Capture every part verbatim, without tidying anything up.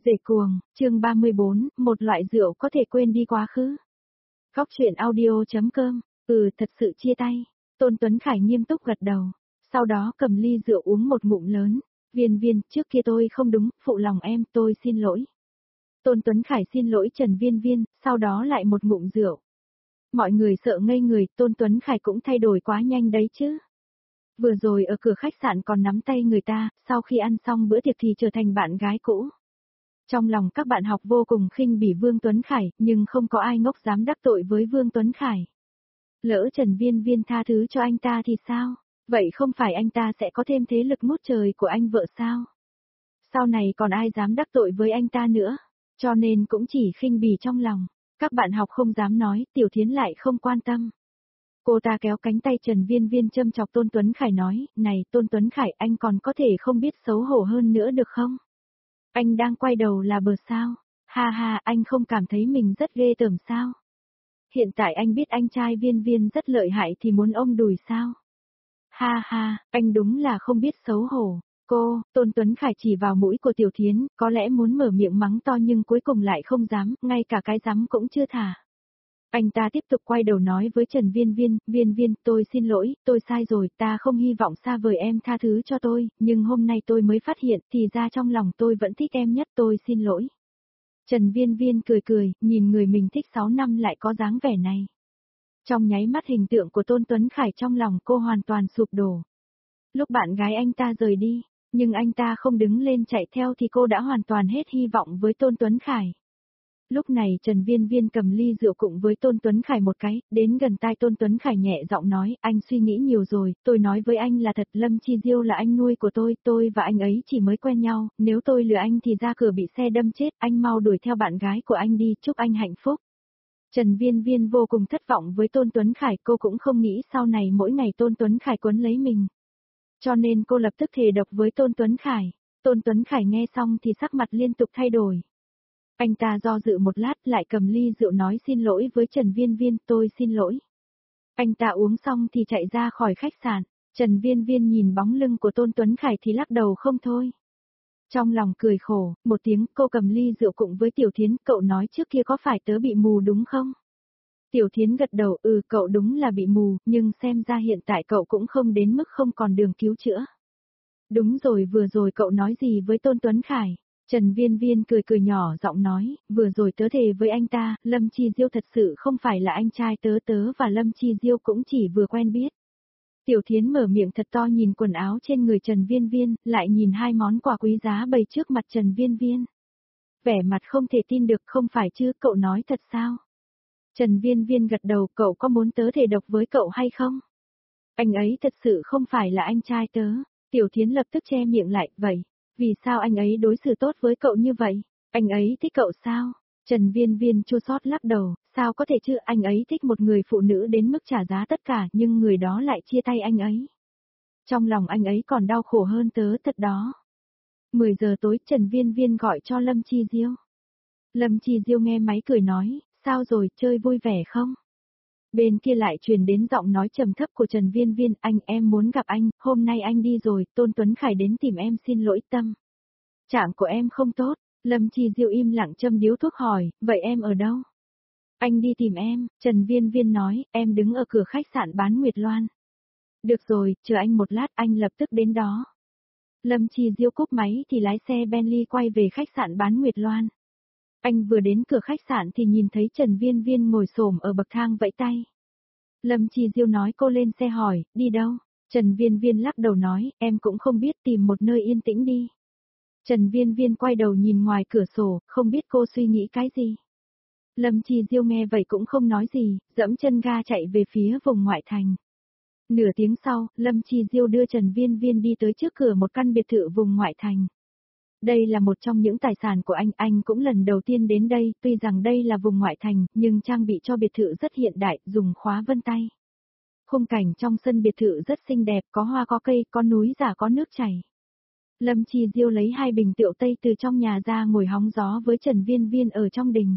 Dễ cuồng, chương ba mươi bốn, một loại rượu có thể quên đi quá khứ. Góc truyện audio chấm com, ừ thật sự chia tay. Tôn Tuấn Khải nghiêm túc gật đầu, sau đó cầm ly rượu uống một ngụm lớn. Viên viên, trước kia tôi không đúng, phụ lòng em, tôi xin lỗi. Tôn Tuấn Khải xin lỗi Trần Viên Viên, sau đó lại một ngụm rượu. Mọi người sợ ngây người, Tôn Tuấn Khải cũng thay đổi quá nhanh đấy chứ. Vừa rồi ở cửa khách sạn còn nắm tay người ta, sau khi ăn xong bữa tiệc thì trở thành bạn gái cũ. Trong lòng các bạn học vô cùng khinh bỉ Vương Tuấn Khải, nhưng không có ai ngốc dám đắc tội với Vương Tuấn Khải. Lỡ Trần Viên Viên tha thứ cho anh ta thì sao? Vậy không phải anh ta sẽ có thêm thế lực ngút trời của anh vợ sao? Sau này còn ai dám đắc tội với anh ta nữa? Cho nên cũng chỉ khinh bỉ trong lòng. Các bạn học không dám nói, Tiểu Thiến lại không quan tâm. Cô ta kéo cánh tay Trần Viên Viên châm chọc Tôn Tuấn Khải nói, này Tôn Tuấn Khải, anh còn có thể không biết xấu hổ hơn nữa được không? Anh đang quay đầu là bờ sao? Ha ha, anh không cảm thấy mình rất ghê tởm sao? Hiện tại anh biết anh trai Viên Viên rất lợi hại thì muốn ôm đùi sao? Ha ha, anh đúng là không biết xấu hổ. Cô, Tôn Tuấn Khải chỉ vào mũi của Tiểu Thiến, có lẽ muốn mở miệng mắng to nhưng cuối cùng lại không dám, ngay cả cái dám cũng chưa thả. Anh ta tiếp tục quay đầu nói với Trần Viên Viên, Viên Viên, tôi xin lỗi, tôi sai rồi, ta không hy vọng xa vời em tha thứ cho tôi, nhưng hôm nay tôi mới phát hiện, thì ra trong lòng tôi vẫn thích em nhất, tôi xin lỗi. Trần Viên Viên cười cười, nhìn người mình thích sáu năm lại có dáng vẻ này. Trong nháy mắt hình tượng của Tôn Tuấn Khải trong lòng cô hoàn toàn sụp đổ. Lúc bạn gái anh ta rời đi, nhưng anh ta không đứng lên chạy theo thì cô đã hoàn toàn hết hy vọng với Tôn Tuấn Khải. Lúc này Trần Viên Viên cầm ly rượu cùng với Tôn Tuấn Khải một cái, đến gần tai Tôn Tuấn Khải nhẹ giọng nói, anh suy nghĩ nhiều rồi, tôi nói với anh là thật, Lâm Chi Diêu là anh nuôi của tôi, tôi và anh ấy chỉ mới quen nhau, nếu tôi lừa anh thì ra cửa bị xe đâm chết, anh mau đuổi theo bạn gái của anh đi, chúc anh hạnh phúc. Trần Viên Viên vô cùng thất vọng với Tôn Tuấn Khải, cô cũng không nghĩ sau này mỗi ngày Tôn Tuấn Khải quấn lấy mình. Cho nên cô lập tức thề độc với Tôn Tuấn Khải. Tôn Tuấn Khải nghe xong thì sắc mặt liên tục thay đổi. Anh ta do dự một lát lại cầm ly rượu nói xin lỗi với Trần Viên Viên, tôi xin lỗi. Anh ta uống xong thì chạy ra khỏi khách sạn, Trần Viên Viên nhìn bóng lưng của Tôn Tuấn Khải thì lắc đầu không thôi. Trong lòng cười khổ, một tiếng cô cầm ly rượu cùng với Tiểu Thiến, cậu nói trước kia có phải tớ bị mù đúng không? Tiểu Thiến gật đầu, ừ cậu đúng là bị mù, nhưng xem ra hiện tại cậu cũng không đến mức không còn đường cứu chữa. Đúng rồi, vừa rồi cậu nói gì với Tôn Tuấn Khải? Trần Viên Viên cười cười nhỏ giọng nói, vừa rồi tớ thề với anh ta, Lâm Chi Diêu thật sự không phải là anh trai tớ tớ và Lâm Chi Diêu cũng chỉ vừa quen biết. Tiểu Thiến mở miệng thật to nhìn quần áo trên người Trần Viên Viên, lại nhìn hai món quà quý giá bày trước mặt Trần Viên Viên. Vẻ mặt không thể tin được, không phải chứ, cậu nói thật sao? Trần Viên Viên gật đầu, cậu có muốn tớ thề độc với cậu hay không? Anh ấy thật sự không phải là anh trai tớ. Tiểu Thiến lập tức che miệng lại, vậy, vì sao anh ấy đối xử tốt với cậu như vậy? Anh ấy thích cậu sao? Trần Viên Viên chua xót lắc đầu, sao có thể chứ, anh ấy thích một người phụ nữ đến mức trả giá tất cả nhưng người đó lại chia tay anh ấy. Trong lòng anh ấy còn đau khổ hơn tớ thật đó. mười giờ tối Trần Viên Viên gọi cho Lâm Chi Diêu. Lâm Chi Diêu nghe máy cười nói, sao rồi, chơi vui vẻ không? Bên kia lại truyền đến giọng nói trầm thấp của Trần Viên Viên, anh em muốn gặp anh, hôm nay anh đi rồi, Tôn Tuấn Khải đến tìm em xin lỗi tâm. Trạng của em không tốt, Lâm Chi Diêu im lặng châm điếu thuốc hỏi, vậy em ở đâu? Anh đi tìm em, Trần Viên Viên nói, em đứng ở cửa khách sạn bán Nguyệt Loan. Được rồi, chờ anh một lát, anh lập tức đến đó. Lâm Chi Diêu cúp máy thì lái xe Bentley quay về khách sạn bán Nguyệt Loan. Anh vừa đến cửa khách sạn thì nhìn thấy Trần Viên Viên ngồi xổm ở bậc thang vẫy tay. Lâm Chi Diêu nói cô lên xe hỏi, đi đâu? Trần Viên Viên lắc đầu nói, em cũng không biết, tìm một nơi yên tĩnh đi. Trần Viên Viên quay đầu nhìn ngoài cửa sổ, không biết cô suy nghĩ cái gì. Lâm Chi Diêu nghe vậy cũng không nói gì, dẫm chân ga chạy về phía vùng ngoại thành. Nửa tiếng sau, Lâm Chi Diêu đưa Trần Viên Viên đi tới trước cửa một căn biệt thự vùng ngoại thành. Đây là một trong những tài sản của anh, anh cũng lần đầu tiên đến đây, tuy rằng đây là vùng ngoại thành, nhưng trang bị cho biệt thự rất hiện đại, dùng khóa vân tay. Khung cảnh trong sân biệt thự rất xinh đẹp, có hoa có cây, có núi giả có nước chảy. Lâm Chi Diêu lấy hai bình rượu tây từ trong nhà ra ngồi hóng gió với Trần Viên Viên ở trong đình.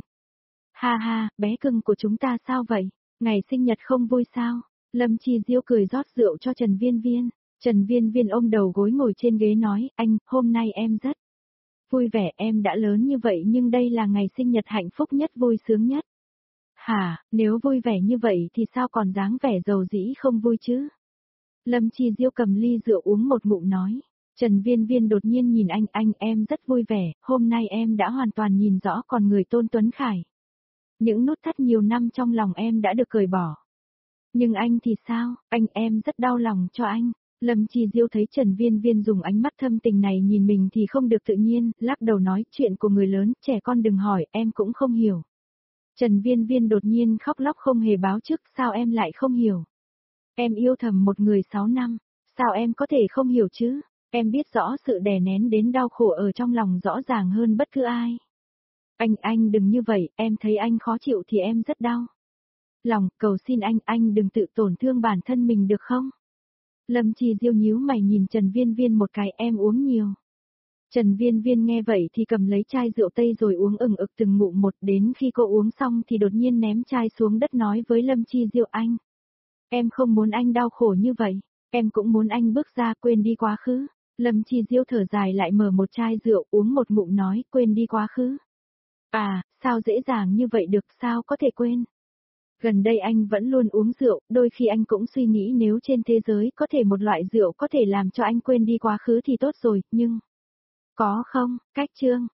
Ha ha, bé cưng của chúng ta sao vậy? Ngày sinh nhật không vui sao? Lâm Chi Diêu cười rót rượu cho Trần Viên Viên. Trần Viên Viên ôm đầu gối ngồi trên ghế nói, anh, hôm nay em rất vui vẻ, em đã lớn như vậy nhưng đây là ngày sinh nhật hạnh phúc nhất vui sướng nhất. Hả, nếu vui vẻ như vậy thì sao còn dáng vẻ giàu dĩ không vui chứ? Lâm Chi Diêu cầm ly rượu uống một ngụm nói. Trần Viên Viên đột nhiên nhìn anh, anh em rất vui vẻ, hôm nay em đã hoàn toàn nhìn rõ con người Tôn Tuấn Khải. Những nút thắt nhiều năm trong lòng em đã được cởi bỏ. Nhưng anh thì sao, anh em rất đau lòng cho anh. Lâm Chi Diêu thấy Trần Viên Viên dùng ánh mắt thâm tình này nhìn mình thì không được tự nhiên, lắc đầu nói chuyện của người lớn, trẻ con đừng hỏi, em cũng không hiểu. Trần Viên Viên đột nhiên khóc lóc không hề báo trước, sao em lại không hiểu? Em yêu thầm một người sáu năm, sao em có thể không hiểu chứ? Em biết rõ sự đè nén đến đau khổ ở trong lòng rõ ràng hơn bất cứ ai. Anh, anh đừng như vậy, em thấy anh khó chịu thì em rất đau. Lòng, cầu xin anh, anh đừng tự tổn thương bản thân mình được không? Lâm Chi Diêu nhíu mày nhìn Trần Viên Viên một cái, em uống nhiều. Trần Viên Viên nghe vậy thì cầm lấy chai rượu tây rồi uống ừng ực từng ngụm một, đến khi cô uống xong thì đột nhiên ném chai xuống đất nói với Lâm Chi Diêu, anh. Em không muốn anh đau khổ như vậy, em cũng muốn anh bước ra quên đi quá khứ. Lâm Chi Diêu thở dài lại mở một chai rượu uống một ngụm nói, quên đi quá khứ. À, sao dễ dàng như vậy được, sao có thể quên? Gần đây anh vẫn luôn uống rượu, đôi khi anh cũng suy nghĩ nếu trên thế giới có thể một loại rượu có thể làm cho anh quên đi quá khứ thì tốt rồi, nhưng... Có không, cách chương.